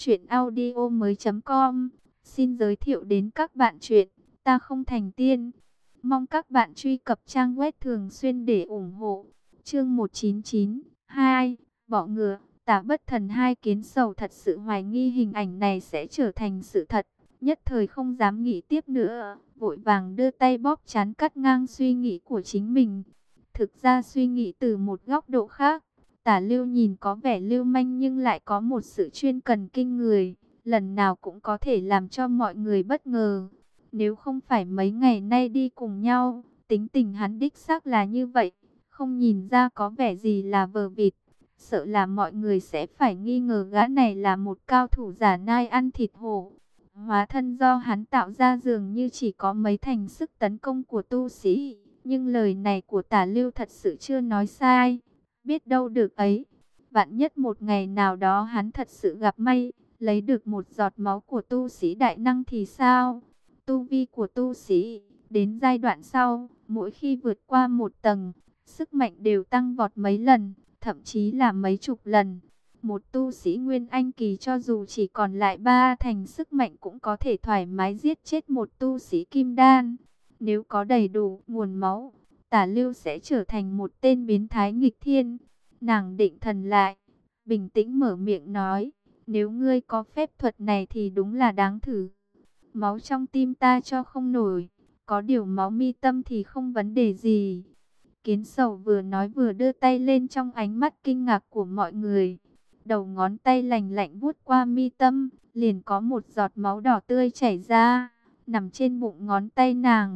Chuyện audio mới.com xin giới thiệu đến các bạn chuyện Ta Không Thành Tiên. Mong các bạn truy cập trang web thường xuyên để ủng hộ. Chương 1992, Bọ Ngựa, Tả Bất Thần. Hai Kiến Sầu thật sự hoài nghi hình ảnh này sẽ trở thành sự thật. Nhất thời không dám nghĩ tiếp nữa, vội vàng đưa tay bóp trán cắt ngang suy nghĩ của chính mình. Thực ra suy nghĩ từ một góc độ khác, Tả Lưu nhìn có vẻ lưu manh nhưng lại có một sự chuyên cần kinh người, lần nào cũng có thể làm cho mọi người bất ngờ. Nếu không phải mấy ngày nay đi cùng nhau, tính tình hắn đích xác là như vậy, không nhìn ra có vẻ gì là vờ vịt. Sợ là mọi người sẽ phải nghi ngờ gã này là một cao thủ giả nai ăn thịt hổ. Hóa thân do hắn tạo ra dường như chỉ có mấy thành sức tấn công của tu sĩ, nhưng lời này của Tả Lưu thật sự chưa nói sai. Biết đâu được ấy, vạn nhất một ngày nào đó hắn thật sự gặp may, lấy được một giọt máu của tu sĩ đại năng thì sao? Tu vi của tu sĩ, đến giai đoạn sau, mỗi khi vượt qua một tầng, sức mạnh đều tăng vọt mấy lần, thậm chí là mấy chục lần. Một tu sĩ Nguyên Anh kỳ cho dù chỉ còn lại 3 thành sức mạnh cũng có thể thoải mái giết chết một tu sĩ Kim Đan. Nếu có đầy đủ nguồn máu, Tả Lưu sẽ trở thành một tên biến thái nghịch thiên. Nàng định thần lại, bình tĩnh mở miệng nói, nếu ngươi có phép thuật này thì đúng là đáng thử. Máu trong tim ta cho không nổi, có điều máu mi tâm thì không vấn đề gì. Kiến Sầu vừa nói vừa đưa tay lên trong ánh mắt kinh ngạc của mọi người. Đầu ngón tay lành lạnh vuốt qua mi tâm, liền có một giọt máu đỏ tươi chảy ra, nằm trên bụng ngón tay nàng.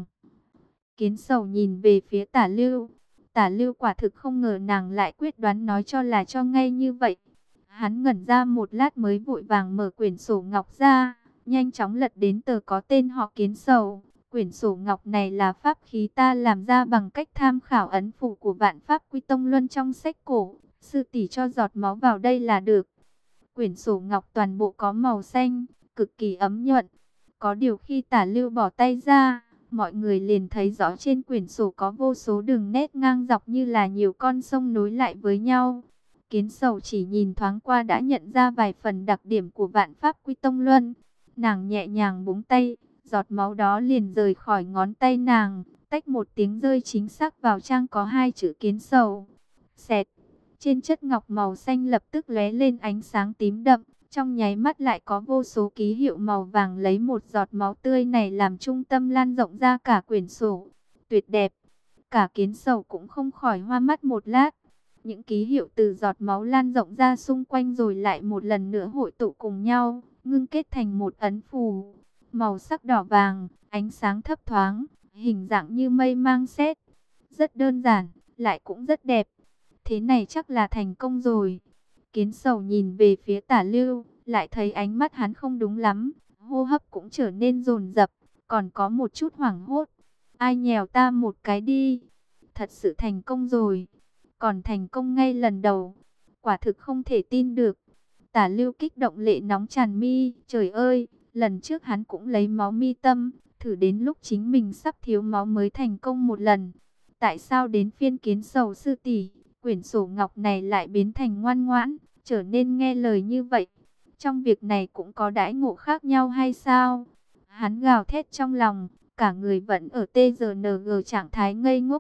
Kiến Sầu nhìn về phía Tả Lưu. Tả Lưu quả thực không ngờ nàng lại quyết đoán nói cho là cho ngay như vậy. Hắn ngẩn ra một lát mới vội vàng mở quyển sổ ngọc ra, nhanh chóng lật đến tờ có tên họ Kiến Sầu. Quyển sổ ngọc này là pháp khí ta làm ra bằng cách tham khảo ấn phù của Vạn Pháp Quy Tông Luân trong sách cổ. Sư tỷ cho giọt máu vào đây là được. Quyển sổ ngọc toàn bộ có màu xanh, cực kỳ ấm nhuận. Có điều khi Tả Lưu bỏ tay ra, mọi người liền thấy rõ trên quyển sổ có vô số đường nét ngang dọc như là nhiều con sông nối lại với nhau. Kiến Sầu chỉ nhìn thoáng qua đã nhận ra vài phần đặc điểm của Vạn Pháp Quy Tông Luân. Nàng nhẹ nhàng búng tay, giọt máu đó liền rời khỏi ngón tay nàng, tách một tiếng rơi chính xác vào trang có hai chữ Kiến Sầu. Xẹt, trên chất ngọc màu xanh lập tức lóe lên ánh sáng tím đậm, trong nháy mắt lại có vô số ký hiệu màu vàng lấy một giọt máu tươi này làm trung tâm lan rộng ra cả quyển sổ. Tuyệt đẹp, cả Kiến Sầu cũng không khỏi hoa mắt một lát. Những ký hiệu từ giọt máu lan rộng ra xung quanh rồi lại một lần nữa hội tụ cùng nhau, ngưng kết thành một ấn phù. Màu sắc đỏ vàng, ánh sáng thấp thoáng, hình dạng như mây mang sét. Rất đơn giản, lại cũng rất đẹp. Thế này chắc là thành công rồi. Kiến Sầu nhìn về phía Tả Lưu, lại thấy ánh mắt hắn không đúng lắm, hô hấp cũng trở nên dồn dập, còn có một chút hoảng hốt. Ai nhèo ta một cái đi. Thật sự thành công rồi. Còn thành công ngay lần đầu. Quả thực không thể tin được. Tả Lưu kích động lệ nóng tràn mi. Trời ơi, lần trước hắn cũng lấy máu mi tâm, thử đến lúc chính mình sắp thiếu máu mới thành công một lần. Tại sao đến phiên Kiến Sầu sư tỷ, quyển sổ ngọc này lại biến thành ngoan ngoãn, trở nên nghe lời như vậy? Trong việc này cũng có đãi ngộ khác nhau hay sao? Hắn gào thét trong lòng, cả người vẫn ở TGNG trạng thái ngây ngốc.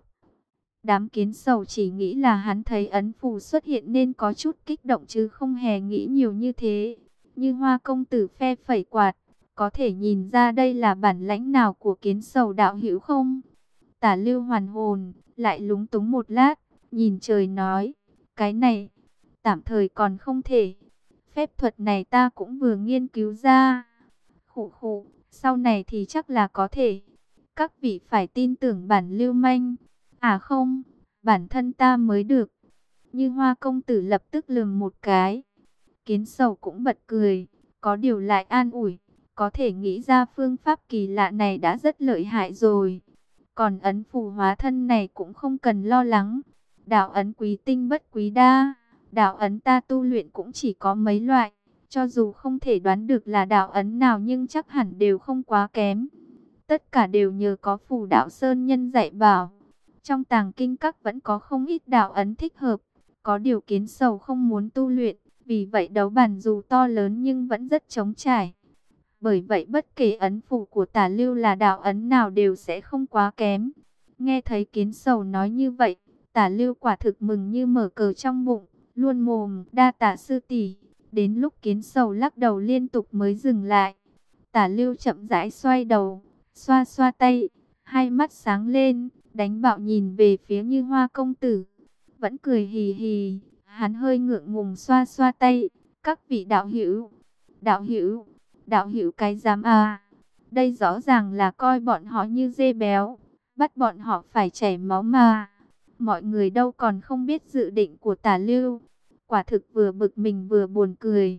Đám Kiến Sầu chỉ nghĩ là hắn thấy ấn phù xuất hiện nên có chút kích động chứ không hề nghĩ nhiều như thế. Như Hoa công tử phe phẩy quạt, có thể nhìn ra đây là bản lãnh nào của Kiến Sầu đạo hữu không? Tả Lưu hoàn hồn, lại lúng túng một lát, nhìn trời nói, cái này, tạm thời còn không thể. Phép thuật này ta cũng vừa nghiên cứu ra. Khụ khụ, sau này thì chắc là có thể. Các vị phải tin tưởng bản lưu manh. À không, bản thân ta mới được. Như Hoa công tử lập tức lườm một cái. Kiến Sầu cũng bật cười, có điều lại an ủi. Có thể nghĩ ra phương pháp kỳ lạ này đã rất lợi hại rồi. Còn ấn phù hóa thân này cũng không cần lo lắng. Đạo ấn quý tinh bất quý đa. Đạo ấn ta tu luyện cũng chỉ có mấy loại. Cho dù không thể đoán được là đạo ấn nào nhưng chắc hẳn đều không quá kém. Tất cả đều nhờ có phù đạo sơn nhân dạy bảo. Trong tàng kinh các vẫn có không ít đạo ấn thích hợp. Có điều Kiến Sầu không muốn tu luyện, Vì vậy đấu bàn dù to lớn nhưng vẫn rất trống trải. Bởi vậy bất kể ấn phủ của Tả Lưu là đạo ấn nào đều sẽ không quá kém. Nghe thấy Kiến Sầu nói như vậy, Tả Lưu quả thực mừng như mở cờ trong bụng, luôn mồm đa tạ sư tỷ. Đến lúc Kiến Sầu lắc đầu liên tục mới dừng lại. Tả Lưu chậm rãi xoay đầu, xoa xoa tay, hai mắt sáng lên, đánh bạo nhìn về phía Như Hoa công tử. Vẫn cười hì hì, hắn hơi ngượng ngùng xoa xoa tay. Các vị đạo hữu, đạo hữu, đạo hữu cái dám à? Đây rõ ràng là coi bọn họ như dê béo, bắt bọn họ phải chảy máu mà. Mọi người đâu còn không biết dự định của Tả Lưu. Quả thực vừa bực mình vừa buồn cười.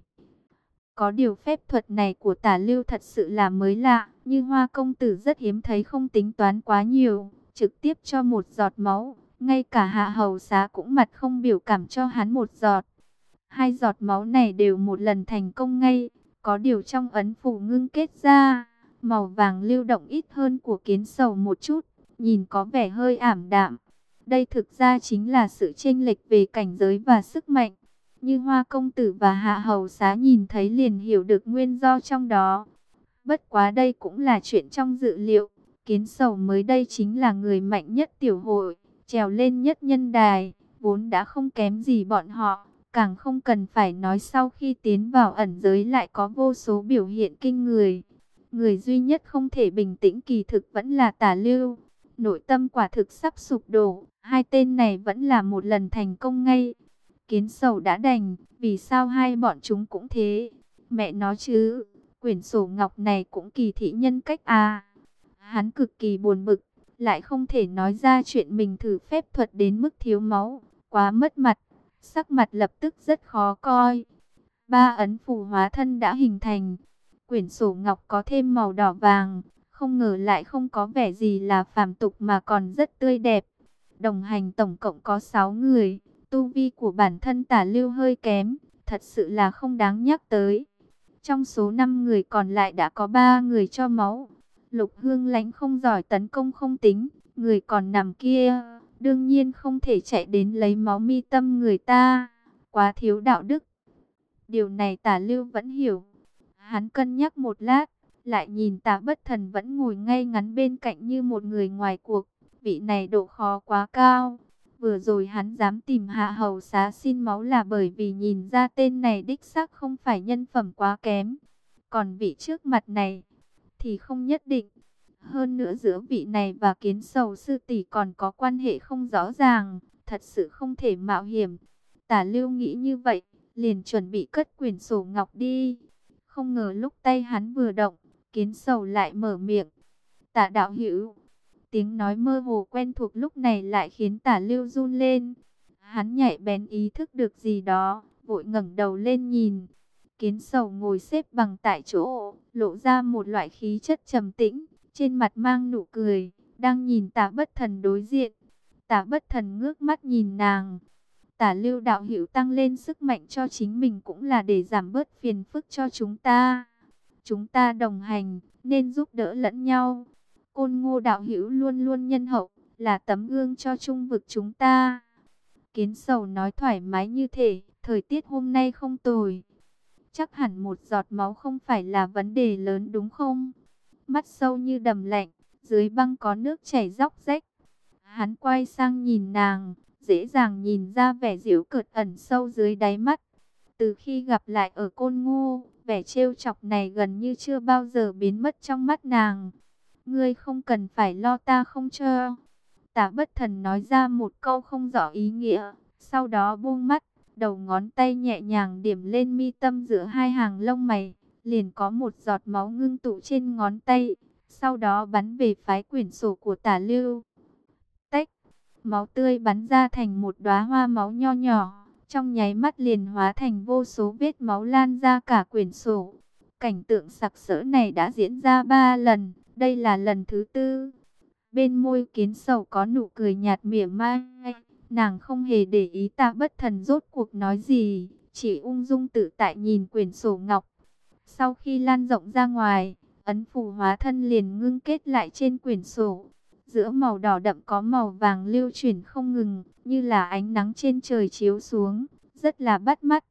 Có điều phép thuật này của Tả Lưu thật sự là mới lạ, Như Hoa công tử rất hiếm thấy, không tính toán quá nhiều, trực tiếp cho một giọt máu, ngay cả Hạ Hầu Xá cũng mặt không biểu cảm cho hắn một giọt. Hai giọt máu này đều một lần thành công ngay, có điều trong ấn phủ ngưng kết ra, màu vàng lưu động ít hơn của Kiến Sầu một chút, nhìn có vẻ hơi ảm đạm. Đây thực ra chính là sự chênh lệch về cảnh giới và sức mạnh. Như Hoa công tử và Hạ Hầu Xá nhìn thấy liền hiểu được nguyên do trong đó. Bất quá đây cũng là chuyện trong dự liệu. Kiến Sầu mới đây chính là người mạnh nhất tiểu hội, trèo lên nhất nhân đài, vốn đã không kém gì bọn họ. Càng không cần phải nói sau khi tiến vào ẩn giới lại có vô số biểu hiện kinh người. Người duy nhất không thể bình tĩnh kỳ thực vẫn là Tả Lưu. Nội tâm quả thực sắp sụp đổ, hai tên này vẫn là một lần thành công ngay. Kiến Sầu đã đành, vì sao hai bọn chúng cũng thế? Mẹ nó chứ, quyển sổ ngọc này cũng kỳ thị nhân cách à? Hắn cực kỳ buồn bực, lại không thể nói ra chuyện mình thử phép thuật đến mức thiếu máu, quá mất mặt. Sắc mặt lập tức rất khó coi. Ba ấn phù hóa thân đã hình thành. Quyển sổ ngọc có thêm màu đỏ vàng, không ngờ lại không có vẻ gì là phàm tục mà còn rất tươi đẹp. Đồng hành tổng cộng có 6 người. Tu vi của bản thân Tả Lưu hơi kém, thật sự là không đáng nhắc tới. Trong số 5 người còn lại đã có 3 người cho máu. Lục Hương Lãnh không giỏi tấn công không tính, người còn nằm kia, đương nhiên không thể chạy đến lấy máu mi tâm người ta, quá thiếu đạo đức. Điều này Tả Lưu vẫn hiểu. Hắn cân nhắc một lát, lại nhìn Tả Bất Thần vẫn ngồi ngay ngắn bên cạnh như một người ngoài cuộc. Vị này độ khó quá cao. Vừa rồi hắn dám tìm Hạ Hầu Xá xin máu là bởi vì nhìn ra tên này đích xác không phải nhân phẩm quá kém. Còn vị trước mặt này thì không nhất định. Hơn nữa giữa vị này và Kiến Sầu sư tỷ còn có quan hệ không rõ ràng, thật sự không thể mạo hiểm. Tả Lưu nghĩ như vậy, liền chuẩn bị cất quyển sổ ngọc đi. Không ngờ lúc tay hắn vừa động, Kiến Sầu lại mở miệng. Tả đạo hữu. Tiếng nói mơ hồ quen thuộc lúc này lại khiến Tả Lưu run lên. Hắn nhạy bén ý thức được gì đó, vội ngẩng đầu lên nhìn. Kiến Sầu ngồi xếp bằng tại chỗ, lộ ra một loại khí chất trầm tĩnh, trên mặt mang nụ cười, đang nhìn Tả Bất Thần đối diện. Tả Bất Thần ngước mắt nhìn nàng. Tả Lưu đạo hữu tăng lên sức mạnh cho chính mình cũng là để giảm bớt phiền phức cho chúng ta. Chúng ta đồng hành, nên giúp đỡ lẫn nhau. Côn Ngô đạo hữu luôn luôn nhân hậu, là tấm gương cho trung vực chúng ta. Kiến Sầu nói thoải mái như thể, thời tiết hôm nay không tồi. Chắc hẳn một giọt máu không phải là vấn đề lớn đúng không? Mắt sâu như đầm lạnh, dưới băng có nước chảy róc rách. Hắn quay sang nhìn nàng, dễ dàng nhìn ra vẻ giễu cợt ẩn sâu dưới đáy mắt. Từ khi gặp lại ở Côn Ngô, vẻ trêu chọc này gần như chưa bao giờ biến mất trong mắt nàng. Ngươi không cần phải lo, ta không cho. Tả Bất Thần nói ra một câu không rõ ý nghĩa, sau đó buông mắt, đầu ngón tay nhẹ nhàng điểm lên mi tâm giữa hai hàng lông mày, liền có một giọt máu ngưng tụ trên ngón tay, sau đó bắn về phái quyển sổ của Tả Lưu. Tách, máu tươi bắn ra thành một đóa hoa máu nho nhỏ, trong nháy mắt liền hóa thành vô số vết máu lan ra cả quyển sổ. Cảnh tượng sặc sỡ này đã diễn ra 3 lần, đây là lần thứ 4. Bên môi Kiến Sầu có nụ cười nhạt mỉa mai, nàng không hề để ý Tả Bất Thần rốt cuộc nói gì, chỉ ung dung tự tại nhìn quyển sổ ngọc. Sau khi lan rộng ra ngoài, ấn phù hóa thân liền ngưng kết lại trên quyển sổ. Giữa màu đỏ đậm có màu vàng lưu chuyển không ngừng, như là ánh nắng trên trời chiếu xuống, rất là bắt mắt.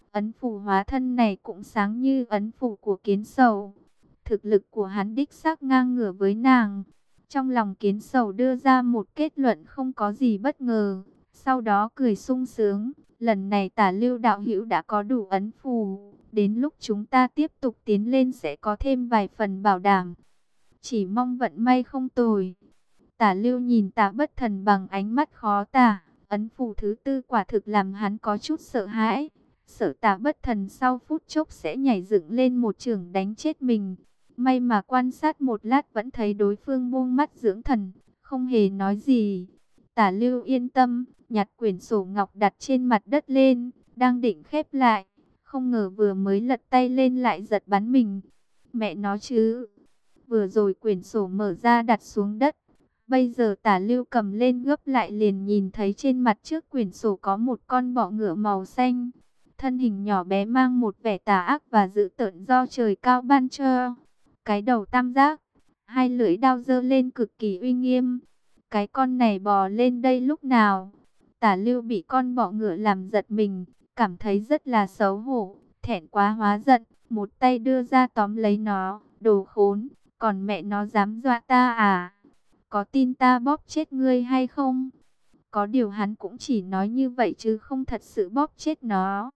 Ấn phù hóa thân này cũng sáng như ấn phù của Kiến Sầu. Thực lực của hắn đích xác ngang ngửa với nàng. Trong lòng Kiến Sầu đưa ra một kết luận không có gì bất ngờ. Sau đó cười sung sướng. Lần này Tả Lưu đạo hữu đã có đủ ấn phù. Đến lúc chúng ta tiếp tục tiến lên sẽ có thêm vài phần bảo đảm. Chỉ mong vận may không tồi. Tả Lưu nhìn Tạ Bất Thần bằng ánh mắt khó tả. Ấn phù thứ tư quả thực làm hắn có chút sợ hãi. Sợ Tạ Bất Thần sau phút chốc sẽ nhảy dựng lên một chưởng đánh chết mình. May mà quan sát một lát vẫn thấy đối phương buông mắt dưỡng thần, không hề nói gì. Tả Lưu yên tâm, nhặt quyển sổ ngọc đặt trên mặt đất lên, đang định khép lại. Không ngờ vừa mới lật tay lên lại giật bắn mình. Mẹ nó chứ. Vừa rồi quyển sổ mở ra đặt xuống đất. Bây giờ Tả Lưu cầm lên gấp lại liền nhìn thấy trên mặt trước quyển sổ có một con bọ ngựa màu xanh. Thân hình nhỏ bé mang một vẻ tà ác và dữ tợn do trời cao ban cho. Cái đầu tam giác, hai lưỡi đao giơ lên cực kỳ uy nghiêm. Cái con này bò lên đây lúc nào? Tả Lưu bị con bọ ngựa làm giật mình, cảm thấy rất là xấu hổ, thẹn quá hóa giận, một tay đưa ra tóm lấy nó, đồ khốn, còn mẹ nó dám dọa ta à? Có tin ta bóp chết ngươi hay không? Có điều hắn cũng chỉ nói như vậy chứ không thật sự bóp chết nó.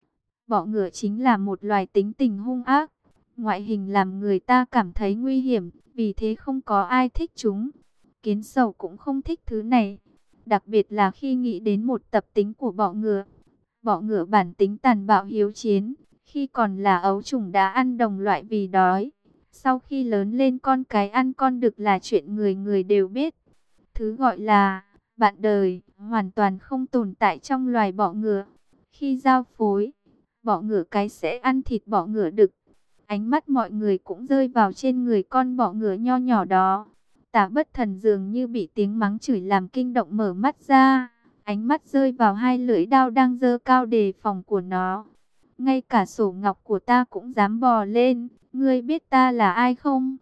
Bọ ngựa chính là một loài tính tình hung ác. Ngoại hình làm người ta cảm thấy nguy hiểm, vì thế không có ai thích chúng. Kiến Sầu cũng không thích thứ này. Đặc biệt là khi nghĩ đến một tập tính của bọ ngựa. Bọ ngựa bản tính tàn bạo hiếu chiến. Khi còn là ấu trùng đã ăn đồng loại vì đói. Sau khi lớn lên con cái ăn con đực là chuyện người người đều biết. Thứ gọi là bạn đời hoàn toàn không tồn tại trong loài bọ ngựa. Khi giao phối, bọ ngựa cái sẽ ăn thịt bọ ngựa đực. Ánh mắt mọi người cũng rơi vào trên người con bọ ngựa nho nhỏ đó. Tạ Bất Thần dường như bị tiếng mắng chửi làm kinh động mở mắt ra. Ánh mắt rơi vào hai lưỡi đao đang giơ cao đề phòng của nó. Ngay cả sổ ngọc của ta cũng dám bò lên. Ngươi biết ta là ai không?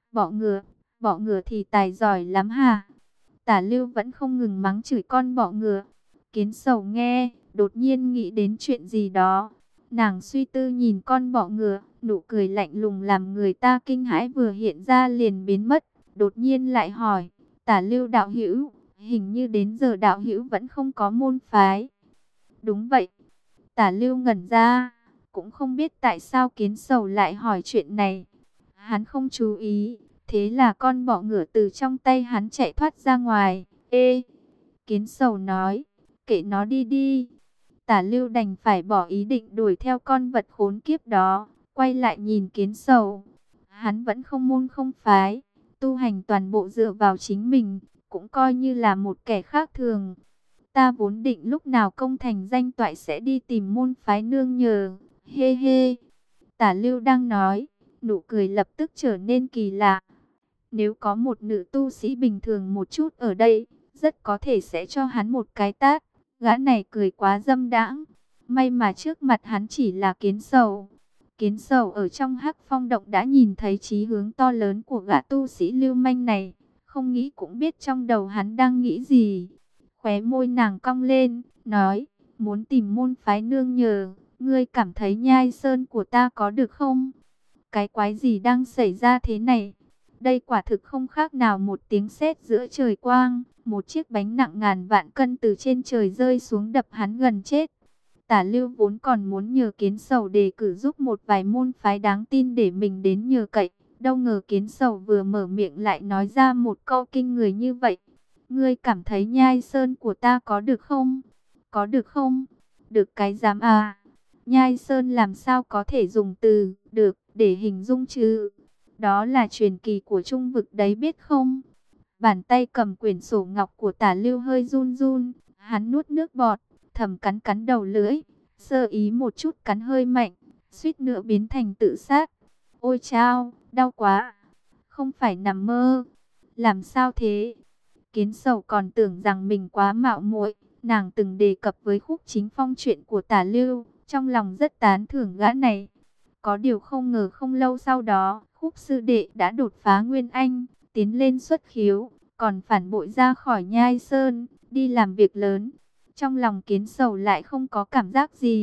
Bọ ngựa thì tài giỏi lắm hả? Tả Lưu vẫn không ngừng mắng chửi con bọ ngựa. Kiến Sầu nghe, đột nhiên nghĩ đến chuyện gì đó. Nàng suy tư nhìn con bọ ngựa, nụ cười lạnh lùng làm người ta kinh hãi vừa hiện ra liền biến mất. Đột nhiên lại hỏi, Tả Lưu đạo hữu, hình như đến giờ đạo hữu vẫn không có môn phái. Đúng vậy. Tả Lưu ngẩn ra, cũng không biết tại sao Kiến Sầu lại hỏi chuyện này. Hắn không chú ý, thế là con bọ ngựa từ trong tay hắn chạy thoát ra ngoài. Ê! Kiến Sầu nói, kệ nó đi đi. Tả Lưu đành phải bỏ ý định đuổi theo con vật khốn kiếp đó, quay lại nhìn Kiến Sầu. Hắn vẫn không môn không phái, tu hành toàn bộ dựa vào chính mình, cũng coi như là một kẻ khác thường. Ta vốn định lúc nào công thành danh toại sẽ đi tìm môn phái nương nhờ. Hê hê. Tả Lưu đang nói, nụ cười lập tức trở nên kỳ lạ. Nếu có một nữ tu sĩ bình thường một chút ở đây, rất có thể sẽ cho hắn một cái tát. Gã này cười quá dâm đãng. May mà trước mặt hắn chỉ là Kiến Sầu. Kiến Sầu ở trong Hắc Phong động đã nhìn thấy chí hướng to lớn của gã tu sĩ lưu manh này. Không nghĩ cũng biết trong đầu hắn đang nghĩ gì. Khóe môi nàng cong lên, nói, muốn tìm môn phái nương nhờ, ngươi cảm thấy Nhai Sơn của ta có được không? Cái quái gì đang xảy ra thế này? Đây quả thực không khác nào một tiếng sét giữa trời quang. Một chiếc bánh nặng ngàn vạn cân từ trên trời rơi xuống đập hắn gần chết. Tả Lưu vốn còn muốn nhờ Kiến Sầu đề cử giúp một vài môn phái đáng tin để mình đến nhờ cậy. Đâu ngờ Kiến Sầu vừa mở miệng lại nói ra một câu kinh người như vậy. Ngươi cảm thấy Nhai Sơn của ta có được không? Có được không? Được cái dám à? Nhai Sơn làm sao có thể dùng từ được để hình dung chứ? Đó là truyền kỳ của Trung vực đấy biết không? Bàn tay cầm quyển sổ ngọc của Tả Lưu hơi run run, hắn nuốt nước bọt, thầm cắn cắn đầu lưỡi, sơ ý một chút cắn hơi mạnh, suýt nữa biến thành tự sát. Ôi chao, đau quá, không phải nằm mơ, làm sao thế? Kiến Sầu còn tưởng rằng mình quá mạo muội, nàng từng đề cập với Khúc Chính Phong chuyện của Tả Lưu, trong lòng rất tán thưởng gã này. Có điều không ngờ không lâu sau đó, Khúc sư đệ đã đột phá Nguyên Anh, tiến lên xuất khiếu, còn phản bội ra khỏi Nhai Sơn, đi làm việc lớn. Trong lòng Kiến Sầu lại không có cảm giác gì,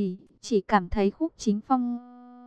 chỉ cảm thấy Khúc Chính Phong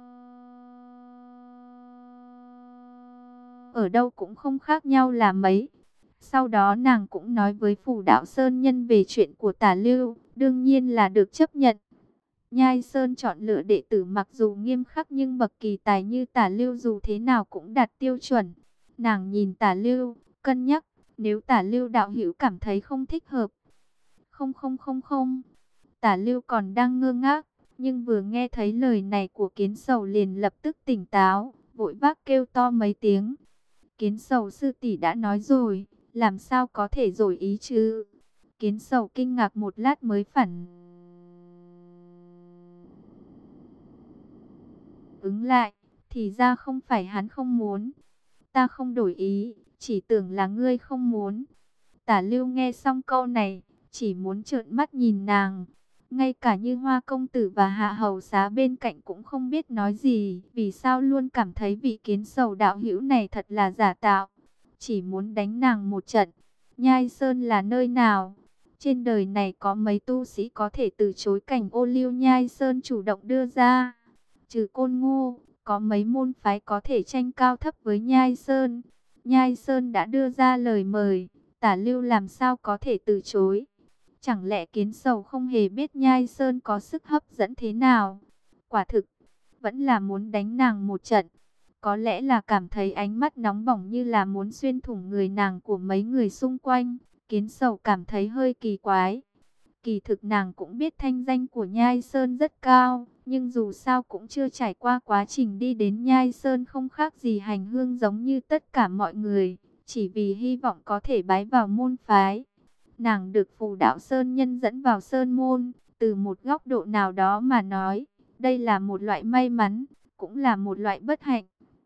ở đâu cũng không khác nhau là mấy. Sau đó nàng cũng nói với Phù Đạo Sơn Nhân về chuyện của Tả Lưu, đương nhiên là được chấp nhận. Nhai Sơn chọn lựa đệ tử mặc dù nghiêm khắc nhưng bậc kỳ tài như Tả Lưu dù thế nào cũng đạt tiêu chuẩn. Nàng nhìn Tả Lưu, cân nhắc, nếu Tả Lưu đạo hữu cảm thấy không thích hợp. Không không không không. Tả Lưu còn đang ngơ ngác, nhưng vừa nghe thấy lời này của Kiến Sầu liền lập tức tỉnh táo, vội vác kêu to mấy tiếng. Kiến Sầu sư tỷ đã nói rồi, làm sao có thể đổi ý chứ? Kiến Sầu kinh ngạc một lát mới phản ứng lại, thì ra không phải hắn không muốn. Ta không đổi ý, chỉ tưởng là ngươi không muốn. Tả Lưu nghe xong câu này, chỉ muốn trợn mắt nhìn nàng. Ngay cả Như Hoa công tử và Hạ hầu xá bên cạnh cũng không biết nói gì, vì sao luôn cảm thấy vị Kiến Sầu đạo hữu này thật là giả tạo, chỉ muốn đánh nàng một trận. Nhai Sơn là nơi nào? Trên đời này có mấy tu sĩ có thể từ chối cảnh ô liu Nhai Sơn chủ động đưa ra? Trừ Côn Ngô, có mấy môn phái có thể tranh cao thấp với Nhai Sơn? Nhai Sơn đã đưa ra lời mời, Tả Lưu làm sao có thể từ chối? Chẳng lẽ Kiến Sầu không hề biết Nhai Sơn có sức hấp dẫn thế nào? Quả thực, vẫn là muốn đánh nàng một trận. Có lẽ là cảm thấy ánh mắt nóng bỏng như là muốn xuyên thủng người nàng của mấy người xung quanh. Kiến Sầu cảm thấy hơi kỳ quái. Kỳ thực nàng cũng biết thanh danh của Nhai Sơn rất cao, nhưng dù sao cũng chưa trải qua quá trình đi đến Nhai Sơn không khác gì hành hương giống như tất cả mọi người, chỉ vì hy vọng có thể bái vào môn phái. Nàng được Phù Đạo Sơn Nhân dẫn vào Sơn Môn, từ một góc độ nào đó mà nói, đây là một loại may mắn, cũng là một loại bất hạnh.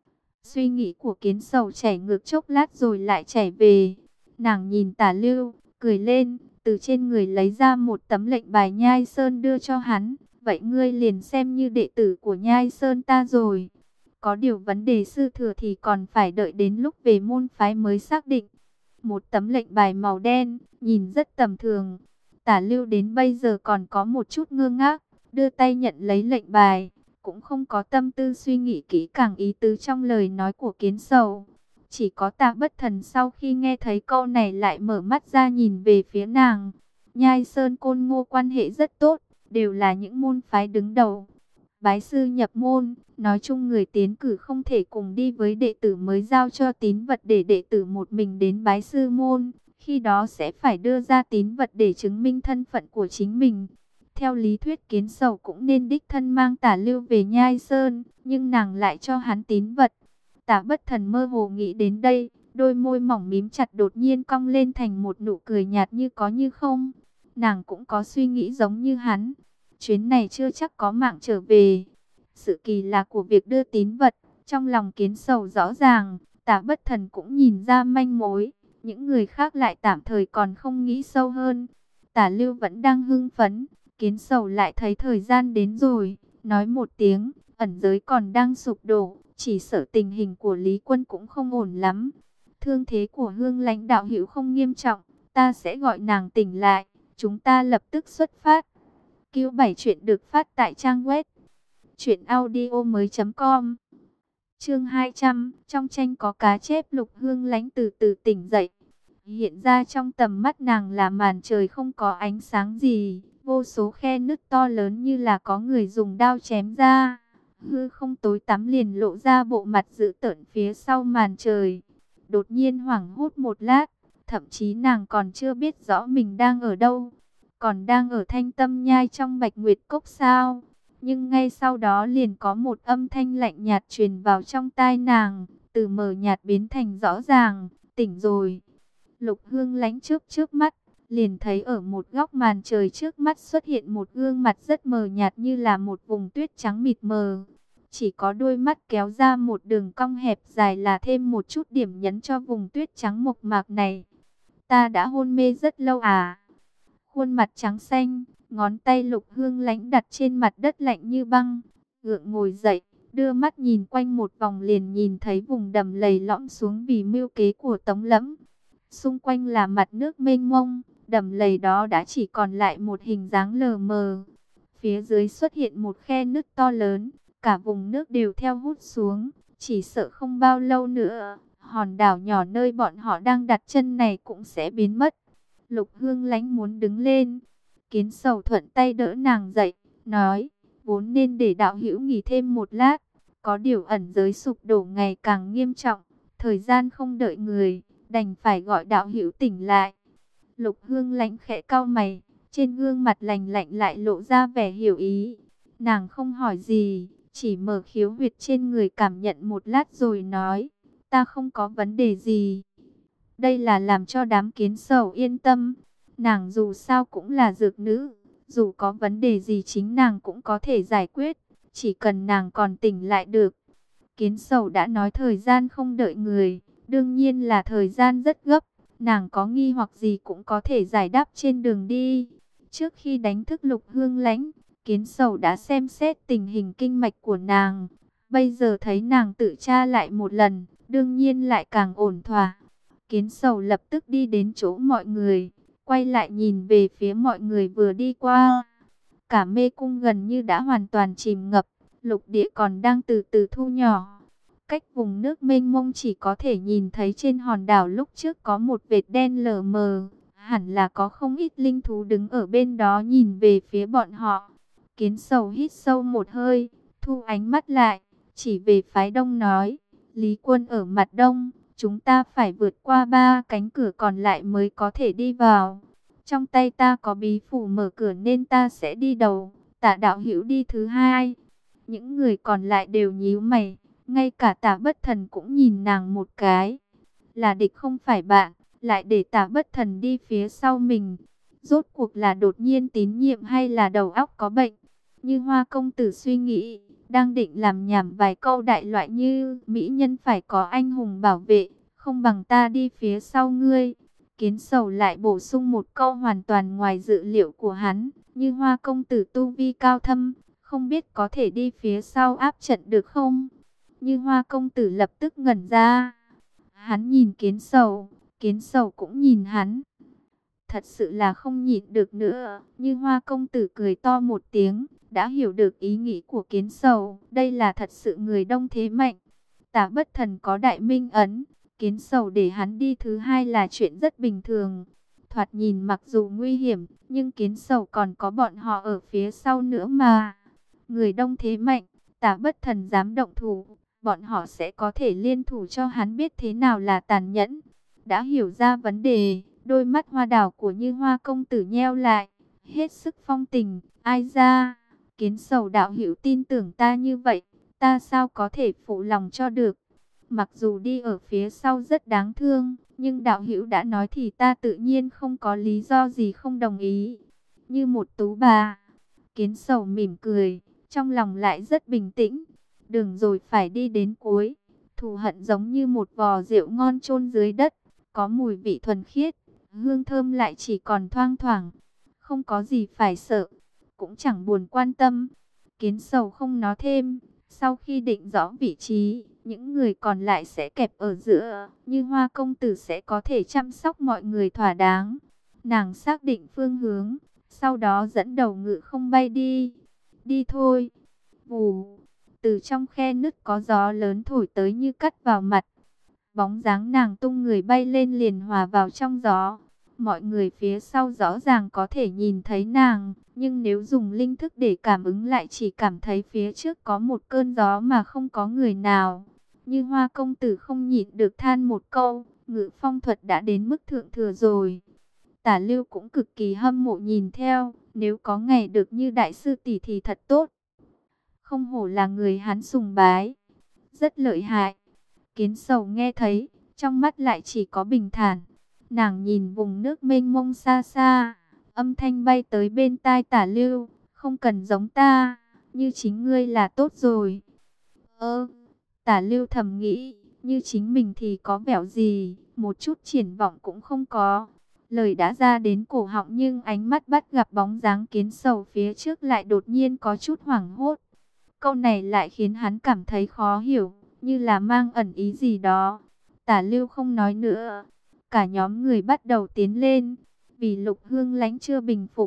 Suy nghĩ của Kiến Sầu chảy ngược chốc lát rồi lại chảy về. Nàng nhìn Tả Lưu, cười lên, từ trên người lấy ra một tấm lệnh bài Nhai Sơn đưa cho hắn. Vậy ngươi liền xem như đệ tử của Nhai Sơn ta rồi. Có điều vấn đề sư thừa thì còn phải đợi đến lúc về môn phái mới xác định. Một tấm lệnh bài màu đen, nhìn rất tầm thường. Tả Lưu đến bây giờ còn có một chút ngơ ngác, đưa tay nhận lấy lệnh bài, cũng không có tâm tư suy nghĩ kỹ càng ý tứ trong lời nói của Kiến Sầu. Chỉ có Tạ Bất Thần sau khi nghe thấy câu này lại mở mắt ra nhìn về phía nàng. Nhai Sơn Côn Ngô quan hệ rất tốt, đều là những môn phái đứng đầu. Bái sư nhập môn, nói chung người tiến cử không thể cùng đi với đệ tử mới giao cho tín vật để đệ tử một mình đến bái sư môn. Khi đó sẽ phải đưa ra tín vật để chứng minh thân phận của chính mình. Theo lý thuyết Kiến Sầu cũng nên đích thân mang Tả Lưu về Nhai Sơn, nhưng nàng lại cho hắn tín vật. Tạ Bất Thần mơ hồ nghĩ đến đây, đôi môi mỏng mím chặt đột nhiên cong lên thành một nụ cười nhạt như có như không. Nàng cũng có suy nghĩ giống như hắn. Chuyến này chưa chắc có mạng trở về. Sự kỳ lạ của việc đưa tín vật, trong lòng Kiến Sầu rõ ràng, Tạ Bất Thần cũng nhìn ra manh mối. Những người khác lại tạm thời còn không nghĩ sâu hơn. Tả Lưu vẫn đang hưng phấn, Kiến Sầu lại thấy thời gian đến rồi, nói một tiếng, ẩn giới còn đang sụp đổ, chỉ sợ tình hình của Lý Quân cũng không ổn lắm. Thương thế của Hương Lãnh đạo hữu không nghiêm trọng, ta sẽ gọi nàng tỉnh lại, chúng ta lập tức xuất phát. Q7 chuyện được phát tại trang web truyệnaudiomoi.com. Chương 200, trong tranh có cá chép. Lục Hương Lãnh từ từ tỉnh dậy. Hiện ra trong tầm mắt nàng là màn trời không có ánh sáng gì, vô số khe nứt to lớn như là có người dùng đao chém ra. Hư không tối tăm liền lộ ra bộ mặt dữ tợn phía sau màn trời. Đột nhiên hoảng hốt một lát, thậm chí nàng còn chưa biết rõ mình đang ở đâu. Còn đang ở Thanh Tâm Nhai trong Bạch Nguyệt Cốc sao? Nhưng ngay sau đó liền có một âm thanh lạnh nhạt truyền vào trong tai nàng, từ mờ nhạt biến thành rõ ràng, tỉnh rồi. Lục Hương Lãnh trước mắt, liền thấy ở một góc màn trời trước mắt xuất hiện một gương mặt rất mờ nhạt như là một vùng tuyết trắng mịt mờ. Chỉ có đôi mắt kéo ra một đường cong hẹp dài là thêm một chút điểm nhấn cho vùng tuyết trắng mộc mạc này. Ta đã hôn mê rất lâu à? Khuôn mặt trắng xanh, ngón tay Lục Hương Lãnh đặt trên mặt đất lạnh như băng, gượng ngồi dậy, đưa mắt nhìn quanh một vòng liền nhìn thấy vùng đầm lầy lõm xuống vì mưu kế của Tống Lẫm. Xung quanh là mặt nước mênh mông, đầm lầy đó đã chỉ còn lại một hình dáng lờ mờ. phía dưới xuất hiện một khe nứt to lớn, cả vùng nước đều theo hút xuống, chỉ sợ không bao lâu nữa, hòn đảo nhỏ nơi bọn họ đang đặt chân này cũng sẽ biến mất. Lục Hương Lánh muốn đứng lên, Kiến Sầu thuận tay đỡ nàng dậy, nói, vốn nên để đạo hữu nghỉ thêm một lát, có điều ẩn giới sụp đổ ngày càng nghiêm trọng, thời gian không đợi người, đành phải gọi đạo hữu tỉnh lại. Lục Hương Lánh khẽ cau mày, trên gương mặt lạnh lạnh lại lộ ra vẻ hiểu ý. Nàng không hỏi gì, chỉ mở khiếu huyệt trên người cảm nhận một lát rồi nói, ta không có vấn đề gì. Đây là làm cho đám Kiến Sầu yên tâm. Nàng dù sao cũng là dược nữ, dù có vấn đề gì chính nàng cũng có thể giải quyết, chỉ cần nàng còn tỉnh lại được. Kiến Sầu đã nói thời gian không đợi người, đương nhiên là thời gian rất gấp. Nàng có nghi hoặc gì cũng có thể giải đáp trên đường đi. Trước khi đánh thức Lục Hương Lánh, Kiến Sầu đã xem xét tình hình kinh mạch của nàng. Bây giờ thấy nàng tự tra lại một lần, đương nhiên lại càng ổn thỏa. Kiến Sầu lập tức đi đến chỗ mọi người, quay lại nhìn về phía mọi người vừa đi qua. Cả mê cung gần như đã hoàn toàn chìm ngập, lục địa còn đang từ từ thu nhỏ. Cách vùng nước mênh mông chỉ có thể nhìn thấy trên hòn đảo lúc trước có một vệt đen lờ mờ. Hẳn là có không ít linh thú đứng ở bên đó nhìn về phía bọn họ. Kiến Sầu hít sâu một hơi, thu ánh mắt lại, chỉ về phái đông nói, Lý Quân ở mặt đông, chúng ta phải vượt qua 3 cánh cửa còn lại mới có thể đi vào. Trong tay ta có bí phủ mở cửa nên ta sẽ đi đầu, Tả đạo hữu đi thứ hai. Những người còn lại đều nhíu mày, ngay cả Tả Bất Thần cũng nhìn nàng một cái. Là địch không phải bạn, lại để Tả Bất Thần đi phía sau mình. Rốt cuộc là đột nhiên tín nhiệm hay là đầu óc có bệnh? Như Hoa công tử suy nghĩ, đang định làm nhảm vài câu đại loại như mỹ nhân phải có anh hùng bảo vệ, không bằng ta đi phía sau ngươi. Kiến Sầu lại bổ sung một câu hoàn toàn ngoài dự liệu của hắn, Như Hoa công tử tu vi cao thâm, không biết có thể đi phía sau áp trận được không? Như Hoa công tử lập tức ngẩn ra. Hắn nhìn Kiến Sầu cũng nhìn hắn. Thật sự là không nhịn được nữa. Như Hoa công tử cười to một tiếng, đã hiểu được ý nghĩ của Kiến Sầu. Đây là thật sự người đông thế mạnh. Tả Bất Thần có đại minh ấn, Kiến Sầu để hắn đi thứ hai là chuyện rất bình thường. Thoạt nhìn mặc dù nguy hiểm, nhưng Kiến Sầu còn có bọn họ ở phía sau nữa mà. Người đông thế mạnh, Tả Bất Thần dám động thủ, bọn họ sẽ có thể liên thủ cho hắn biết thế nào là tàn nhẫn. Đã hiểu ra vấn đề, đôi mắt hoa đào của Như Hoa công tử nheo lại, hết sức phong tình. Ai ra, Kiến Sầu đạo hữu tin tưởng ta như vậy, ta sao có thể phụ lòng cho được. Mặc dù đi ở phía sau rất đáng thương, nhưng đạo hữu đã nói thì ta tự nhiên không có lý do gì không đồng ý. Như một tú bà, Kiến Sầu mỉm cười, trong lòng lại rất bình tĩnh. Đường rồi phải đi đến cuối, thù hận giống như một vò rượu ngon chôn dưới đất, có mùi vị thuần khiết, hương thơm lại chỉ còn thoang thoảng. Không có gì phải sợ, cũng chẳng buồn quan tâm. Kiến Sầu không nói thêm, sau khi định rõ vị trí, những người còn lại sẽ kẹp ở giữa, Như Hoa công tử sẽ có thể chăm sóc mọi người thỏa đáng. Nàng xác định phương hướng, sau đó dẫn đầu ngự không bay đi. Đi thôi. Vù, từ trong khe nứt có gió lớn thổi tới như cắt vào mặt. Bóng dáng nàng tung người bay lên liền hòa vào trong gió. Mọi người phía sau rõ ràng có thể nhìn thấy nàng, nhưng nếu dùng linh thức để cảm ứng lại chỉ cảm thấy phía trước có một cơn gió mà không có người nào. Như Hoa công tử không nhịn được than một câu, ngự phong thuật đã đến mức thượng thừa rồi. Tả Lưu cũng cực kỳ hâm mộ nhìn theo, nếu có ngày được như đại sư tỷ thì thật tốt. Không hổ là người hắn sùng bái, rất lợi hại. Kiến Sầu nghe thấy, trong mắt lại chỉ có bình thản. Nàng nhìn vùng nước mênh mông xa xa, âm thanh bay tới bên tai Tả Lưu, không cần giống ta, như chính ngươi là tốt rồi. Tả Lưu thầm nghĩ, như chính mình thì có vẻ gì, một chút triển vọng cũng không có. Lời đã ra đến cổ họng nhưng ánh mắt bắt gặp bóng dáng Kiến Sầu phía trước lại đột nhiên có chút hoảng hốt. Câu này lại khiến hắn cảm thấy khó hiểu, như là mang ẩn ý gì đó. Tả Lưu không nói nữa. Cả nhóm người bắt đầu tiến lên. Vì Lục Hương Lánh chưa bình phục,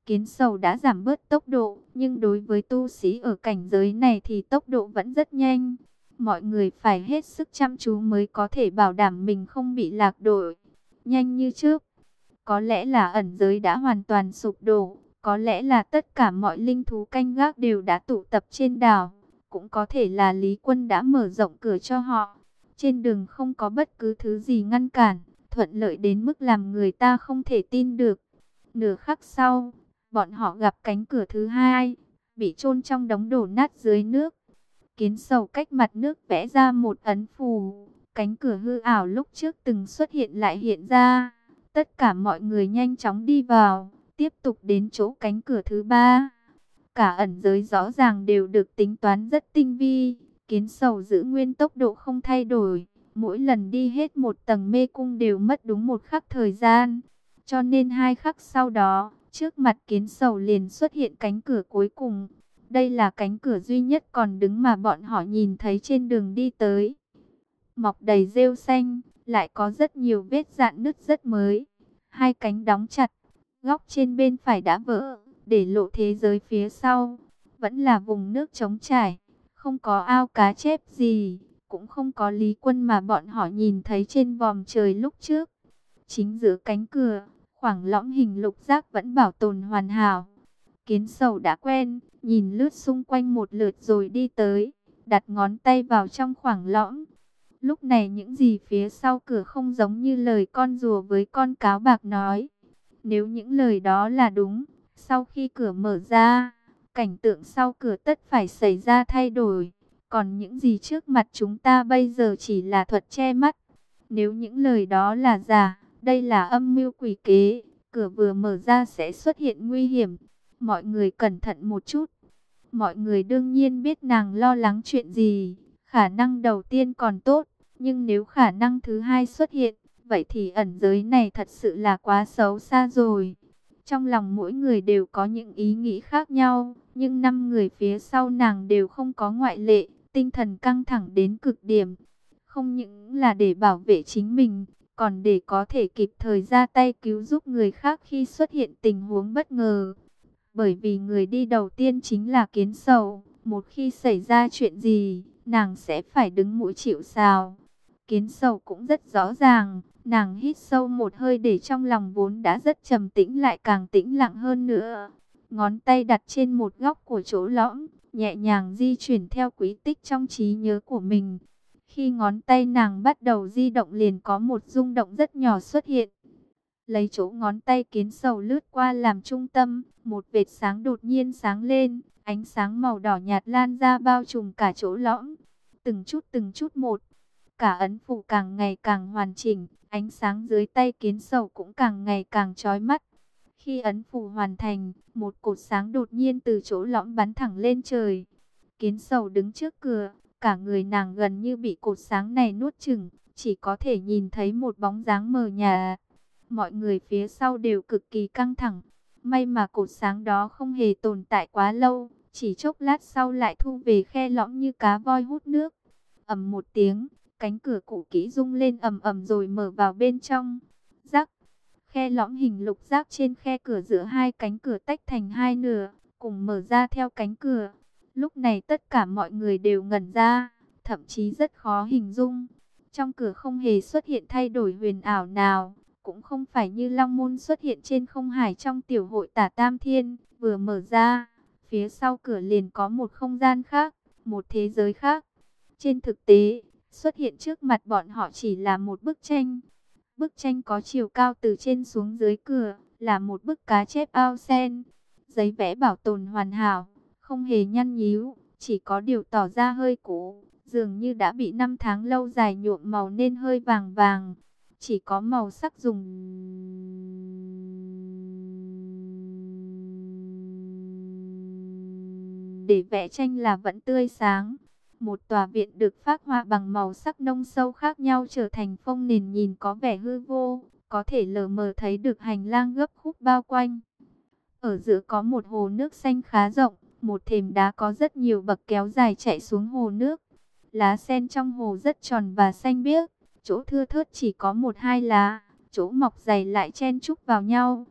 Kiến Sầu đã giảm bớt tốc độ, nhưng đối với tu sĩ ở cảnh giới này thì tốc độ vẫn rất nhanh. Mọi người phải hết sức chăm chú mới có thể bảo đảm mình không bị lạc đội. Nhanh như trước, có lẽ là ẩn giới đã hoàn toàn sụp đổ, có lẽ là tất cả mọi linh thú canh gác đều đã tụ tập trên đảo, cũng có thể là Lý Quân đã mở rộng cửa cho họ. Trên đường không có bất cứ thứ gì ngăn cản, thuận lợi đến mức làm người ta không thể tin được. Nửa khắc sau, bọn họ gặp cánh cửa thứ hai, bị chôn trong đống đổ nát dưới nước. Kiến Sầu cách mặt nước vẽ ra một ấn phù, cánh cửa hư ảo lúc trước từng xuất hiện lại hiện ra. Tất cả mọi người nhanh chóng đi vào, tiếp tục đến chỗ cánh cửa thứ ba. Cả ẩn giới rõ ràng đều được tính toán rất tinh vi. Kiến Sầu giữ nguyên tốc độ không thay đổi, mỗi lần đi hết một tầng mê cung đều mất đúng một khắc thời gian. Cho nên 2 khắc sau đó, trước mặt Kiến Sầu liền xuất hiện cánh cửa cuối cùng. Đây là cánh cửa duy nhất còn đứng mà bọn họ nhìn thấy trên đường đi tới. Mọc đầy rêu xanh, lại có rất nhiều vết rạn nứt rất mới. Hai cánh đóng chặt, góc trên bên phải đã vỡ, để lộ thế giới phía sau. Vẫn là vùng nước trống trải, không có ao cá chép gì, cũng không có Lý Quân mà bọn họ nhìn thấy trên vòm trời lúc trước. Chính giữa cánh cửa, khoảng lõm hình lục giác vẫn bảo tồn hoàn hảo. Kiến Sầu đã quen, nhìn lướt xung quanh một lượt rồi đi tới, đặt ngón tay vào trong khoảng lõm. Lúc này những gì phía sau cửa không giống như lời con rùa với con cáo bạc nói. Nếu những lời đó là đúng, sau khi cửa mở ra, cảnh tượng sau cửa tất phải xảy ra thay đổi. Còn những gì trước mặt chúng ta bây giờ chỉ là thuật che mắt. Nếu những lời đó là giả, đây là âm mưu quỷ kế, cửa vừa mở ra sẽ xuất hiện nguy hiểm. Mọi người cẩn thận một chút. Mọi người đương nhiên biết nàng lo lắng chuyện gì. Khả năng đầu tiên còn tốt, nhưng nếu khả năng thứ hai xuất hiện, vậy thì ẩn giới này thật sự là quá xấu xa rồi. Trong lòng mỗi người đều có những ý nghĩ khác nhau, nhưng 5 người phía sau nàng đều không có ngoại lệ, tinh thần căng thẳng đến cực điểm. Không những là để bảo vệ chính mình, còn để có thể kịp thời ra tay cứu giúp người khác khi xuất hiện tình huống bất ngờ. Bởi vì người đi đầu tiên chính là Kiến Sầu, một khi xảy ra chuyện gì, nàng sẽ phải đứng mũi chịu sào. Kiến Sầu cũng rất rõ ràng, nàng hít sâu một hơi để trong lòng vốn đã rất trầm tĩnh lại càng tĩnh lặng hơn nữa. Ngón tay đặt trên một góc của chỗ lõm, nhẹ nhàng di chuyển theo quỹ tích trong trí nhớ của mình. Khi ngón tay nàng bắt đầu di động liền có một rung động rất nhỏ xuất hiện. Lấy chỗ ngón tay Kiến Sầu lướt qua làm trung tâm, một vệt sáng đột nhiên sáng lên, ánh sáng màu đỏ nhạt lan ra bao trùm cả chỗ lõm. Từng chút một, cả ấn phù càng ngày càng hoàn chỉnh, ánh sáng dưới tay Kiến Sầu cũng càng ngày càng chói mắt. Khi ấn phù hoàn thành, một cột sáng đột nhiên từ chỗ lõm bắn thẳng lên trời. Kiến Sầu đứng trước cửa, cả người nàng gần như bị cột sáng này nuốt chửng, chỉ có thể nhìn thấy một bóng dáng mờ nhạt. Mọi người phía sau đều cực kỳ căng thẳng. May mà cột sáng đó không hề tồn tại quá lâu, chỉ chốc lát sau lại thu về khe lõm như cá voi hút nước. Ầm một tiếng, cánh cửa cũ kỹ rung lên ầm ầm rồi mở vào bên trong. Rắc, khe lõm hình lục giác trên khe cửa giữa hai cánh cửa tách thành hai nửa, cùng mở ra theo cánh cửa. Lúc này tất cả mọi người đều ngẩn ra, thậm chí rất khó hình dung. Trong cửa không hề xuất hiện thay đổi huyền ảo nào, cũng không phải như Long Môn xuất hiện trên không hải trong tiểu hội Tả Tam Thiên, vừa mở ra, phía sau cửa liền có một không gian khác, một thế giới khác. Trên thực tế, xuất hiện trước mặt bọn họ chỉ là một bức tranh. Bức tranh có chiều cao từ trên xuống dưới cửa, là một bức cá chép ao sen. Giấy vẽ bảo tồn hoàn hảo, không hề nhăn nhíu, chỉ có điều tỏ ra hơi cũ, dường như đã bị 5 tháng lâu dài nhuộm màu nên hơi vàng vàng. Chỉ có màu sắc dùng để vẽ tranh là vẫn tươi sáng. Một tòa viện được phác họa bằng màu sắc nông sâu khác nhau trở thành phông nền nhìn có vẻ hư vô, có thể lờ mờ thấy được hành lang gấp khúc bao quanh. Ở giữa có một hồ nước xanh khá rộng, một thềm đá có rất nhiều bậc kéo dài chạy xuống hồ nước. Lá sen trong hồ rất tròn và xanh biếc, chỗ thưa thớt chỉ có 1-2 lá, chỗ mọc dày lại chen chúc vào nhau.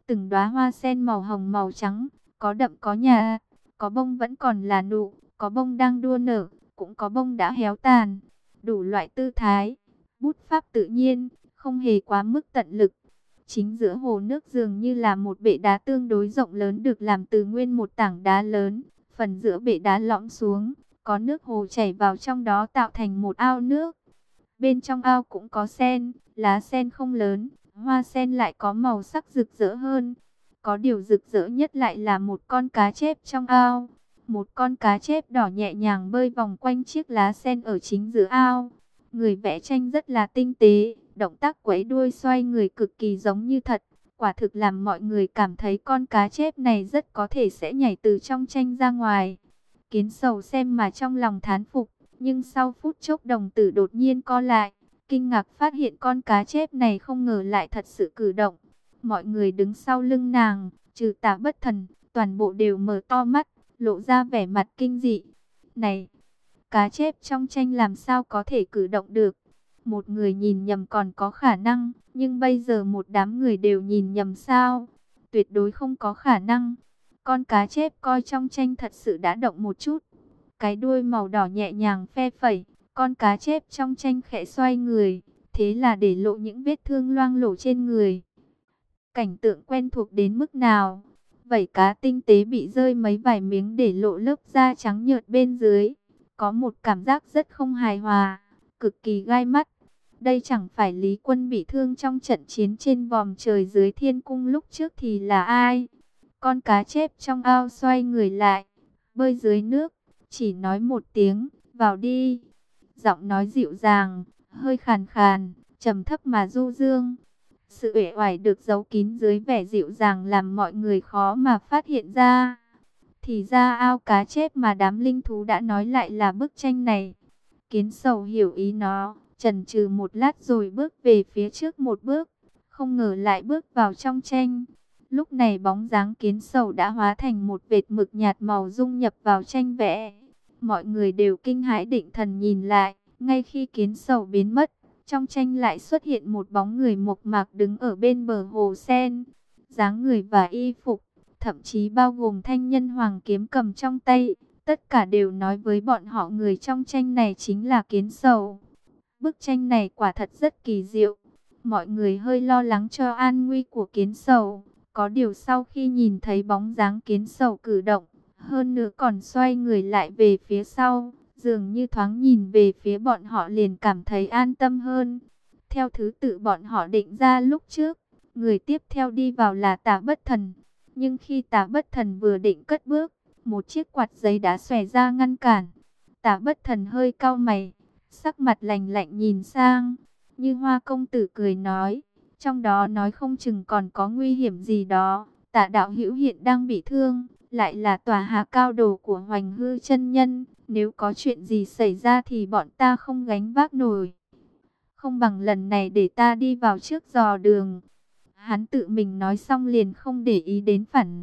từng đóa hoa sen màu hồng màu trắng, có đậm có nhạt, có bông vẫn còn là nụ, có bông đang đua nở, cũng có bông đã héo tàn, đủ loại tư thái, bút pháp tự nhiên, không hề quá mức tận lực. Chính giữa hồ nước dường như là một bệ đá tương đối rộng lớn được làm từ nguyên một tảng đá lớn, phần giữa bệ đá lõm xuống, có nước hồ chảy vào trong đó tạo thành một ao nước. Bên trong ao cũng có sen, lá sen không lớn, hoa sen lại có màu sắc rực rỡ hơn. Có điều rực rỡ nhất lại là một con cá chép trong ao. Một con cá chép đỏ nhẹ nhàng bơi vòng quanh chiếc lá sen ở chính giữa ao. Người vẽ tranh rất là tinh tế, động tác quẫy đuôi xoay người cực kỳ giống như thật. Quả thực làm mọi người cảm thấy con cá chép này rất có thể sẽ nhảy từ trong tranh ra ngoài. Kiến Sầu xem mà trong lòng thán phục, nhưng sau phút chốc đồng tử đột nhiên co lại, kinh ngạc phát hiện con cá chép này không ngờ lại thật sự cử động. Mọi người đứng sau lưng nàng, trừ Tả Bất Thần, toàn bộ đều mở to mắt, lộ ra vẻ mặt kinh dị. Này, cá chép trong tranh làm sao có thể cử động được? Một người nhìn nhầm còn có khả năng, nhưng bây giờ một đám người đều nhìn nhầm sao? Tuyệt đối không có khả năng. Con cá chép coi trong tranh thật sự đã động một chút. Cái đuôi màu đỏ nhẹ nhàng phe phẩy, con cá chép trong tranh khẽ xoay người, thế là để lộ những vết thương loang lổ trên người. Cảnh tượng quen thuộc đến mức nào? Vảy cá tinh tế bị rơi mấy vài miếng để lộ lớp da trắng nhợt bên dưới. Có một cảm giác rất không hài hòa, cực kỳ gai mắt. Đây chẳng phải Lý Quân bị thương trong trận chiến trên vòm trời dưới thiên cung lúc trước thì là ai? Con cá chép trong ao xoay người lại, bơi dưới nước, chỉ nói một tiếng, vào đi. Giọng nói dịu dàng, hơi khàn khàn, trầm thấp mà du dương. Sự uể oải được giấu kín dưới vẻ dịu dàng làm mọi người khó mà phát hiện ra. Thì ra ao cá chép mà đám linh thú đã nói lại là bức tranh này. Kiến Sầu hiểu ý nó, chần chừ một lát rồi bước về phía trước một bước, không ngờ lại bước vào trong tranh. Lúc này bóng dáng Kiến Sầu đã hóa thành một vệt mực nhạt màu dung nhập vào tranh vẽ. Mọi người đều kinh hãi định thần nhìn lại, ngay khi Kiến Sầu biến mất, trong tranh lại xuất hiện một bóng người mộc mạc đứng ở bên bờ hồ sen. Dáng người và y phục, thậm chí bao gồm thanh nhân hoàng kiếm cầm trong tay, tất cả đều nói với bọn họ người trong tranh này chính là Kiến Sầu. Bức tranh này quả thật rất kỳ diệu. Mọi người hơi lo lắng cho an nguy của Kiến Sầu. Có điều sau khi nhìn thấy bóng dáng Kiến Sầu cử động, hơn nữa còn xoay người lại về phía sau, dường như thoáng nhìn về phía bọn họ liền cảm thấy an tâm hơn. Theo thứ tự bọn họ định ra lúc trước, người tiếp theo đi vào là Tả Bất Thần. Nhưng khi Tả Bất Thần vừa định cất bước, một chiếc quạt giấy đá xòe ra ngăn cản. Tả Bất Thần hơi cau mày, sắc mặt lạnh lạnh nhìn sang, Như Hoa công tử cười nói, trong đó nói không chừng còn có nguy hiểm gì đó. Tả đạo hữu hiện đang bị thương, lại là tòa hạ cao đồ của Hoành Hư chân nhân, nếu có chuyện gì xảy ra thì bọn ta không gánh vác nổi. Không bằng lần này để ta đi vào trước dò đường. Hắn tự mình nói xong liền không để ý đến phản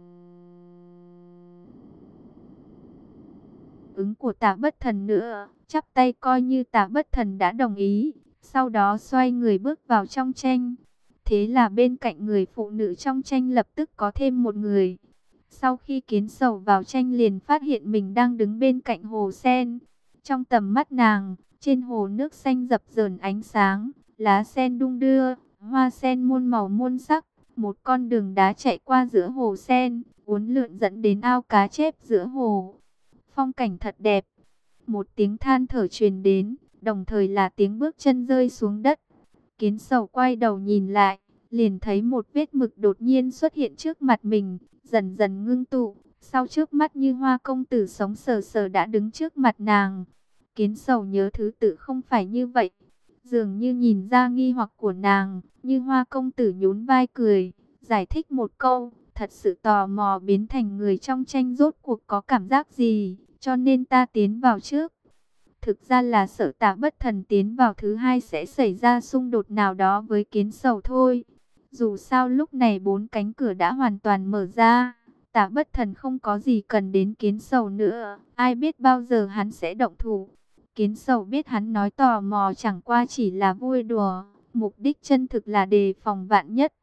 ứng của Tả Bất Thần nữa, chắp tay coi như Tả Bất Thần đã đồng ý, sau đó xoay người bước vào trong tranh. Thế là bên cạnh người phụ nữ trong tranh lập tức có thêm một người. Sau khi Kiến Sầu vào tranh liền phát hiện mình đang đứng bên cạnh hồ sen. Trong tầm mắt nàng, trên hồ nước xanh dập dờn ánh sáng, lá sen đung đưa, hoa sen muôn màu muôn sắc. Một con đường đá chạy qua giữa hồ sen, uốn lượn dẫn đến ao cá chép giữa hồ. Phong cảnh thật đẹp. Một tiếng than thở truyền đến, đồng thời là tiếng bước chân rơi xuống đất. Kiến Sầu quay đầu nhìn lại, liền thấy một vết mực đột nhiên xuất hiện trước mặt mình, dần dần ngưng tụ. Sau trước mắt Như Hoa công tử sống sờ sờ đã đứng trước mặt nàng. Kiến Sầu nhớ thứ tự không phải như vậy. Dường như nhìn ra nghi hoặc của nàng, Như Hoa công tử nhún vai cười, giải thích một câu, thật sự tò mò biến thành người trong tranh rốt cuộc có cảm giác gì, cho nên ta tiến vào trước. Thực ra là sợ Tả Bất Thần tiến vào thứ hai sẽ xảy ra xung đột nào đó với Kiến Sầu thôi. Dù sao lúc này 4 cánh cửa đã hoàn toàn mở ra, Tả Bất Thần không có gì cần đến Kiến Sầu nữa, ai biết bao giờ hắn sẽ động thủ. Kiến Sầu biết hắn nói tò mò chẳng qua chỉ là vui đùa, mục đích chân thực là đề phòng vạn nhất.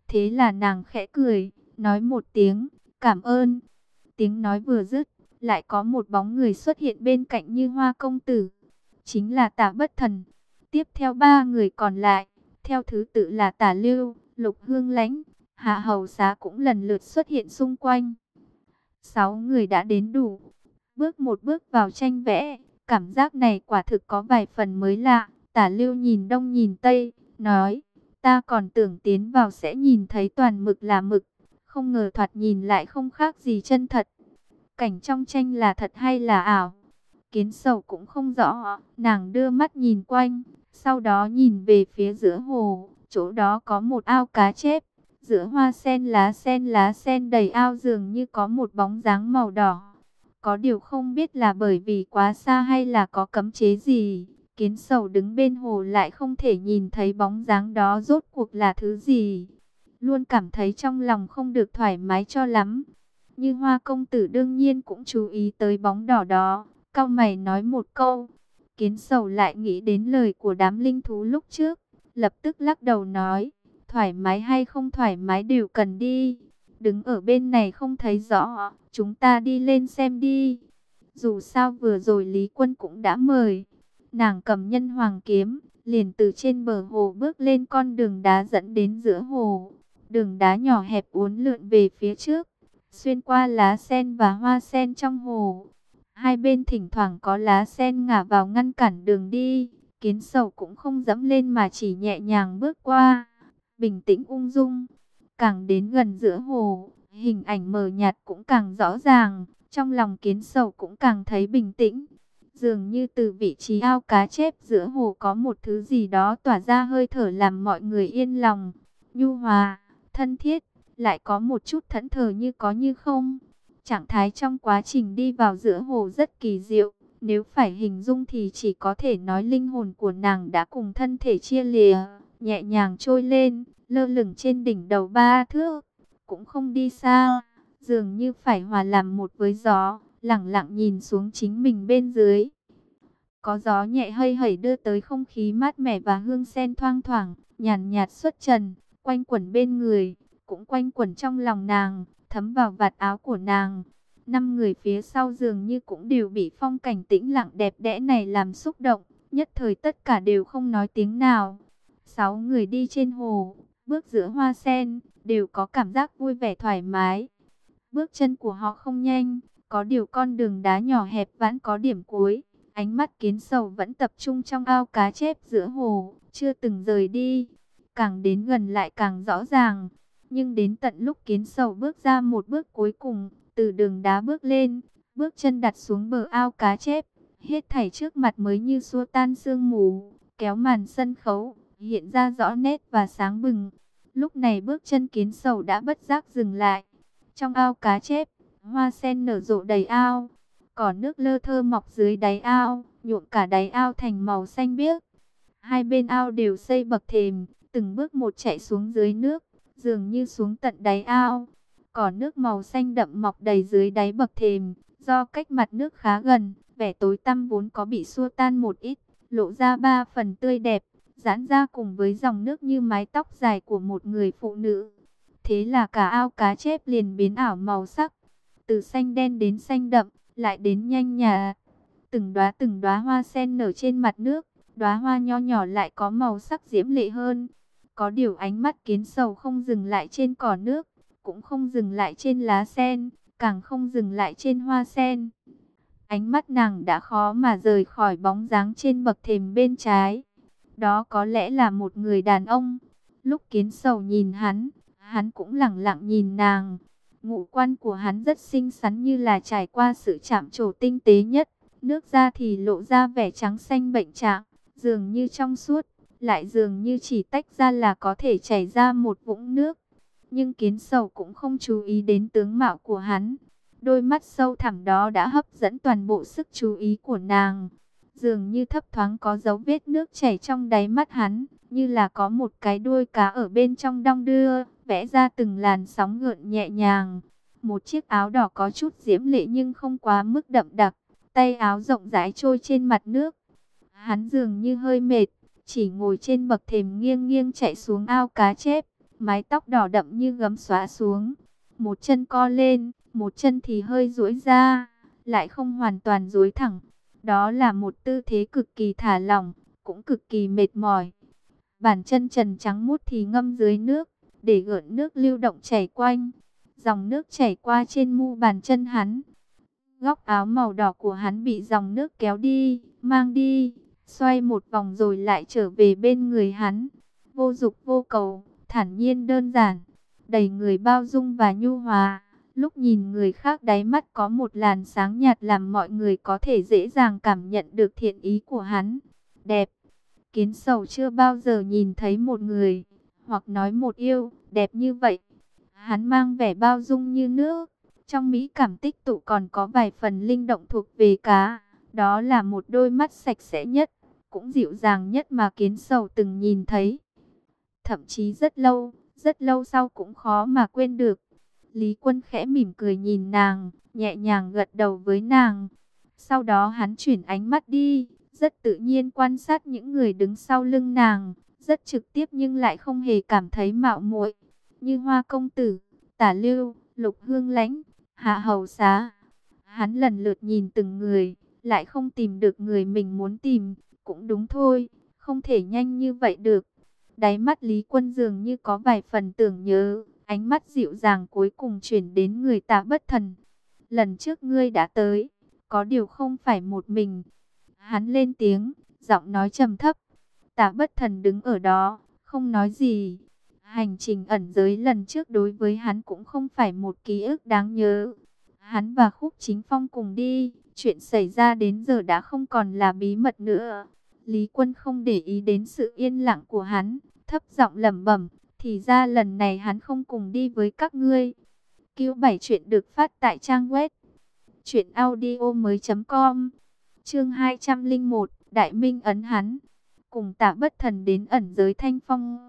Thế là nàng khẽ cười, nói một tiếng, cảm ơn. Tiếng nói vừa dứt, lại có một bóng người xuất hiện bên cạnh Như Hoa công tử. Chính là Tả Bất Thần. Tiếp theo ba người còn lại, theo thứ tự là Tả Lưu, Lục Hương Lãnh, Hạ Hầu Xá cũng lần lượt xuất hiện xung quanh. 6 người đã đến đủ. Bước một bước vào tranh vẽ, cảm giác này quả thực có vài phần mới lạ. Tả Lưu nhìn đông nhìn tây, nói, ta còn tưởng tiến vào sẽ nhìn thấy toàn mực là mực, không ngờ thoạt nhìn lại không khác gì chân thật. Cảnh trong tranh là thật hay là ảo? Kiến Sầu cũng không rõ, nàng đưa mắt nhìn quanh, sau đó nhìn về phía giữa hồ, chỗ đó có một ao cá chép, giữa hoa lá sen đầy ao dường như có một bóng dáng màu đỏ. Có điều không biết là bởi vì quá xa hay là có cấm chế gì, Kiến Sầu đứng bên hồ lại không thể nhìn thấy bóng dáng đó rốt cuộc là thứ gì. Luôn cảm thấy trong lòng không được thoải mái cho lắm. Như Hoa công tử đương nhiên cũng chú ý tới bóng đỏ đó, cau mày nói một câu. Kiến Sầu lại nghĩ đến lời của đám linh thú lúc trước, lập tức lắc đầu nói, thoải mái hay không thoải mái đều cần đi. Đứng ở bên này không thấy rõ, chúng ta đi lên xem đi. Dù sao vừa rồi Lý Quân cũng đã mời. Nàng cầm Nhân Hoàng kiếm, liền từ trên bờ hồ bước lên con đường đá dẫn đến giữa hồ. Đường đá nhỏ hẹp uốn lượn về phía trước, xuyên qua lá sen và hoa sen trong hồ. Hai bên thỉnh thoảng có lá sen ngả vào ngăn cản đường đi. Kiến Sầu cũng không dẫm lên mà chỉ nhẹ nhàng bước qua, bình tĩnh ung dung. Càng đến gần giữa hồ, hình ảnh mờ nhạt cũng càng rõ ràng. Trong lòng Kiến Sầu cũng càng thấy bình tĩnh. Dường như từ vị trí ao cá chép giữa hồ có một thứ gì đó tỏa ra hơi thở làm mọi người yên lòng. Nhu hòa, thân thiết, lại có một chút thẫn thờ như có như không. Trạng thái trong quá trình đi vào giữa hồ rất kỳ diệu. Nếu phải hình dung thì chỉ có thể nói linh hồn của nàng đã cùng thân thể chia lìa, nhẹ nhàng trôi lên, lơ lửng trên đỉnh đầu 3 thước, cũng không đi xa, dường như phải hòa làm một với gió, lặng lặng nhìn xuống chính mình bên dưới. Có gió nhẹ hơi hẩy đưa tới không khí mát mẻ và hương sen thoang thoảng, nhàn nhạt xuất trần, quanh quẩn bên người, cũng quanh quẩn trong lòng nàng, thấm vào vạt áo của nàng. 5 người phía sau dường như cũng đều bị phong cảnh tĩnh lặng đẹp đẽ này làm xúc động, nhất thời tất cả đều không nói tiếng nào. 6 người đi trên hồ, bước giữa hoa sen, đều có cảm giác vui vẻ thoải mái. Bước chân của họ không nhanh, có điều con đường đá nhỏ hẹp vẫn có điểm cuối. Ánh mắt Kiến Sầu vẫn tập trung trong ao cá chép giữa hồ, chưa từng rời đi. Càng đến gần lại càng rõ ràng. Nhưng đến tận lúc Kiến Sầu bước ra một bước cuối cùng, từ đường đá bước lên, bước chân đặt xuống bờ ao cá chép, hết thảy trước mặt mới như xua tan sương mù, kéo màn sân khấu, hiện ra rõ nét và sáng bừng. Lúc này bước chân Kiến Sầu đã bất giác dừng lại. Trong ao cá chép, hoa sen nở rộ đầy ao, cỏ nước lơ thơ mọc dưới đáy ao, nhuộm cả đáy ao thành màu xanh biếc. Hai bên ao đều xây bậc thềm, từng bước một chạy xuống dưới nước, dường như xuống tận đáy ao. Cỏ nước màu xanh đậm mọc đầy dưới đáy bậc thềm, do cách mặt nước khá gần, vẻ tối tăm vốn có bị xua tan một ít, lộ ra 3 phần tươi đẹp, giãn ra cùng với dòng nước như mái tóc dài của một người phụ nữ. Thế là cả ao cá chép liền biến ảo màu sắc, từ xanh đen đến xanh đậm, lại đến nhanh nhạt. Từng đóa hoa sen nở trên mặt nước, đóa hoa nho nhỏ lại có màu sắc diễm lệ hơn. Có điều ánh mắt Kiến Sầu không dừng lại trên cỏ nước, cũng không dừng lại trên lá sen, càng không dừng lại trên hoa sen. Ánh mắt nàng đã khó mà rời khỏi bóng dáng trên bậc thềm bên trái. Đó có lẽ là một người đàn ông. Lúc Kiến Sầu nhìn hắn cũng lẳng lặng nhìn nàng. Ngũ quan của hắn rất xinh xắn như là trải qua sự chạm trổ tinh tế nhất. Nước da thì lộ ra vẻ trắng xanh bệnh trạng, dường như trong suốt, lại dường như chỉ tách ra là có thể chảy ra một vũng nước. Nhưng Kiến Sầu cũng không chú ý đến tướng mạo của hắn. Đôi mắt sâu thẳm đó đã hấp dẫn toàn bộ sức chú ý của nàng. Dường như thấp thoáng có dấu vết nước chảy trong đáy mắt hắn, như là có một cái đuôi cá ở bên trong đong đưa, vẽ ra từng làn sóng gợn nhẹ nhàng. Một chiếc áo đỏ có chút diễm lệ nhưng không quá mức đậm đặc, tay áo rộng rãi trôi trên mặt nước. Hắn dường như hơi mệt, chỉ ngồi trên bậc thềm nghiêng nghiêng chạy xuống ao cá chép, mái tóc đỏ đậm như gấm xõa xuống. Một chân co lên, một chân thì hơi duỗi ra, lại không hoàn toàn duỗi thẳng. Đó là một tư thế cực kỳ thả lỏng, cũng cực kỳ mệt mỏi. Bàn chân trần trắng muốt thì ngâm dưới nước, để gợn nước lưu động chảy quanh. Dòng nước chảy qua trên mu bàn chân hắn. Góc áo màu đỏ của hắn bị dòng nước kéo đi, mang đi, xoay một vòng rồi lại trở về bên người hắn. Vô dục vô cầu, thản nhiên đơn giản, đầy người bao dung và nhu hòa. Lúc nhìn người khác đáy mắt có một làn sáng nhạt làm mọi người có thể dễ dàng cảm nhận được thiện ý của hắn. Đẹp. Kiến Sầu chưa bao giờ nhìn thấy một người, hoặc nói một yêu, đẹp như vậy. Hắn mang vẻ bao dung như nước. Trong mỹ cảm tích tụ còn có vài phần linh động thuộc về cá. Đó là một đôi mắt sạch sẽ nhất, cũng dịu dàng nhất mà Kiến Sầu từng nhìn thấy. Thậm chí rất lâu sau cũng khó mà quên được. Lý Quân khẽ mỉm cười nhìn nàng, nhẹ nhàng gật đầu với nàng. Sau đó hắn chuyển ánh mắt đi, rất tự nhiên quan sát những người đứng sau lưng nàng, rất trực tiếp nhưng lại không hề cảm thấy mạo muội, như Hoa công tử, Tả Lưu, Lục Hương Lãnh, Hạ Hầu Xá. Hắn lần lượt nhìn từng người, lại không tìm được người mình muốn tìm. Cũng đúng thôi, không thể nhanh như vậy được. Đáy mắt Lý Quân dường như có vài phần tưởng nhớ, ánh mắt dịu dàng cuối cùng chuyển đến người Tạ Bất Thần. Lần trước ngươi đã tới, có điều không phải một mình. Hắn lên tiếng, giọng nói trầm thấp. Tạ Bất Thần đứng ở đó, không nói gì. Hành trình ẩn giới lần trước đối với hắn cũng không phải một ký ức đáng nhớ. Hắn và Khúc Chính Phong cùng đi, chuyện xảy ra đến giờ đã không còn là bí mật nữa. Lý Quân không để ý đến sự yên lặng của hắn, thấp giọng lẩm bẩm, thì ra lần này hắn không cùng đi với các ngươi. Cứu 7 chuyện được phát tại trang web truyệnaudiomoi.com. Chương 201, Đại Minh ấn hắn. Cùng Tạ Bất Thần đến ẩn giới Thanh Phong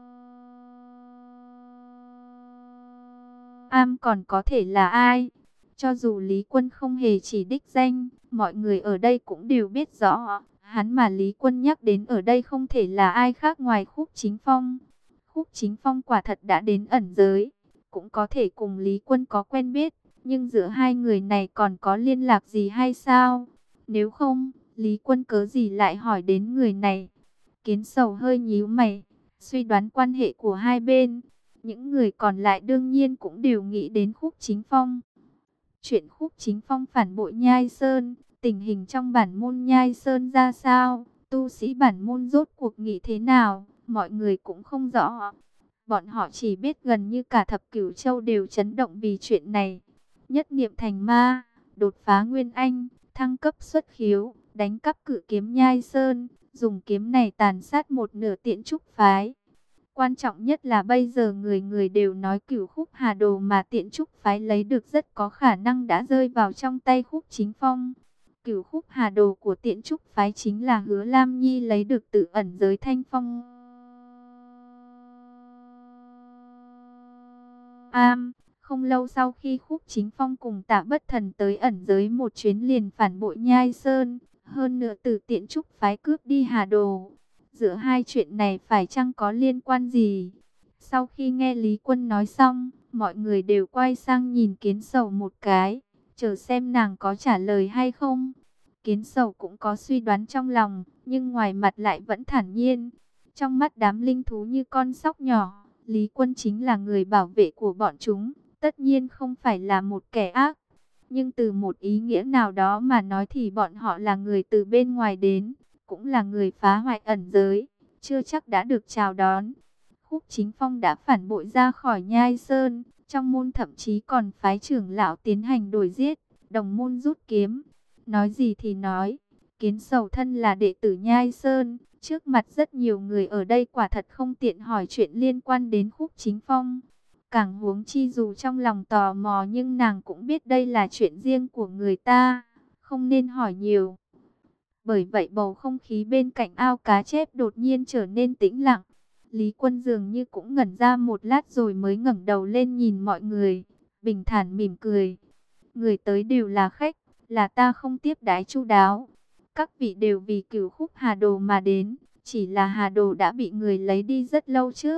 Am còn có thể là ai? Cho dù Lý Quân không hề chỉ đích danh, mọi người ở đây cũng đều biết rõ. Hắn mà Lý Quân nhắc đến ở đây không thể là ai khác ngoài Khúc Chính Phong. Khúc Chính Phong quả thật đã đến ẩn giới, cũng có thể cùng Lý Quân có quen biết. Nhưng giữa hai người này còn có liên lạc gì hay sao? Nếu không, Lý Quân cớ gì lại hỏi đến người này? Kiến Sầu hơi nhíu mày, suy đoán quan hệ của hai bên. Những người còn lại đương nhiên cũng đều nghĩ đến Khúc Chính Phong. Chuyện Khúc Chính Phong phản bội Nhai Sơn, tình hình trong bản môn Nhai Sơn ra sao, tu sĩ bản môn rốt cuộc nghĩ thế nào, mọi người cũng không rõ. Bọn họ chỉ biết gần như cả thập cửu châu đều chấn động vì chuyện này. Nhất niệm thành ma, đột phá nguyên anh, thăng cấp xuất khiếu, đánh cắp cự kiếm Nhai Sơn, dùng kiếm này tàn sát một nửa Tiễn Trúc phái. Quan trọng nhất là bây giờ người người đều nói Cửu Khúc Hà Đồ mà Tiễn Trúc phái lấy được rất có khả năng đã rơi vào trong tay Khúc Chính Phong. Cửu Khúc Hà Đồ của Tiễn Trúc phái chính là Hứa Lam Nhi lấy được từ ẩn giới Thanh Phong Am. Không lâu sau khi Khúc Chính Phong cùng Tạ Bất Thần tới ẩn giới một chuyến liền phản bội Nhai Sơn, hơn nữa từ Tiễn Trúc phái cướp đi Hà Đồ. Giữa hai chuyện này phải chăng có liên quan gì? Sau khi nghe Lý Quân nói xong, mọi người đều quay sang nhìn Kiến Sầu một cái, chờ xem nàng có trả lời hay không. Kiến Sầu cũng có suy đoán trong lòng, nhưng ngoài mặt lại vẫn thản nhiên. Trong mắt đám linh thú như con sóc nhỏ, Lý Quân chính là người bảo vệ của bọn chúng, tất nhiên không phải là một kẻ ác. Nhưng từ một ý nghĩa nào đó mà nói thì bọn họ là người từ bên ngoài đến, cũng là người phá hoại ẩn giới, chưa chắc đã được chào đón. Khúc Chính Phong đã phản bội ra khỏi Nhai Sơn, trong môn thậm chí còn phái trưởng lão tiến hành đuổi giết, đồng môn rút kiếm. Nói gì thì nói, Kiến Sầu thân là đệ tử Nhai Sơn, trước mặt rất nhiều người ở đây quả thật không tiện hỏi chuyện liên quan đến Khúc Chính Phong. Càng huống chi dù trong lòng tò mò nhưng nàng cũng biết đây là chuyện riêng của người ta, không nên hỏi nhiều. Bởi vậy bầu không khí bên cạnh ao cá chép đột nhiên trở nên tĩnh lặng. Lý Quân dường như cũng ngẩn ra một lát rồi mới ngẩng đầu lên nhìn mọi người, bình thản mỉm cười. Người tới đều là khách, là ta không tiếp đãi chu đáo. Các vị đều vì Cửu Khúc Hà Đồ mà đến, chỉ là Hà Đồ đã bị người lấy đi rất lâu trước.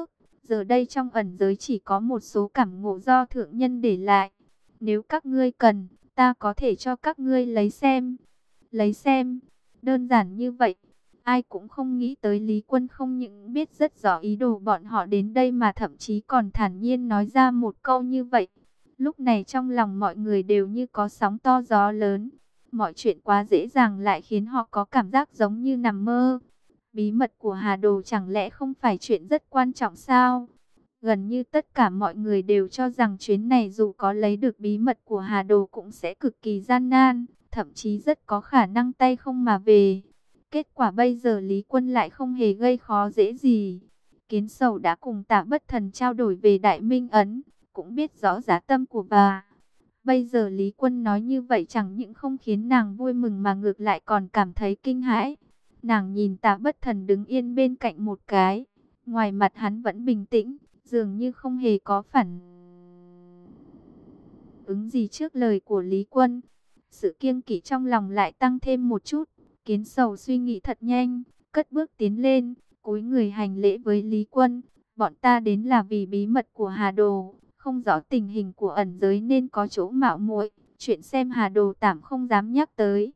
Giờ đây trong ẩn giới chỉ có một số cảm ngộ do thượng nhân để lại. Nếu các ngươi cần, ta có thể cho các ngươi lấy xem. Lấy xem, đơn giản như vậy. Ai cũng không nghĩ tới Lý Quân không những biết rất rõ ý đồ bọn họ đến đây mà thậm chí còn thản nhiên nói ra một câu như vậy. Lúc này trong lòng mọi người đều như có sóng to gió lớn. Mọi chuyện quá dễ dàng lại khiến họ có cảm giác giống như nằm mơ. Bí mật của Hà Đồ chẳng lẽ không phải chuyện rất quan trọng sao? Gần như tất cả mọi người đều cho rằng chuyến này dù có lấy được bí mật của Hà Đồ cũng sẽ cực kỳ gian nan, thậm chí rất có khả năng tay không mà về. Kết quả bây giờ Lý Quân lại không hề gây khó dễ gì. Kiến Sầu đã cùng Tạ Bất Thần trao đổi về Đại Minh Ấn, cũng biết rõ giá tâm của bà. Bây giờ Lý Quân nói như vậy chẳng những không khiến nàng vui mừng mà ngược lại còn cảm thấy kinh hãi. Nàng nhìn Tạ Bất Thần đứng yên bên cạnh một cái, ngoài mặt hắn vẫn bình tĩnh, dường như không hề có phản ứng gì trước lời của Lý Quân. Sự kiêng kỵ trong lòng lại tăng thêm một chút. Kiến Sầu suy nghĩ thật nhanh, cất bước tiến lên, cúi người hành lễ với Lý Quân. Bọn ta đến là vì bí mật của Hà Đồ, không rõ tình hình của ẩn giới nên có chỗ mạo muội. Chuyện xem Hà Đồ tạm không dám nhắc tới.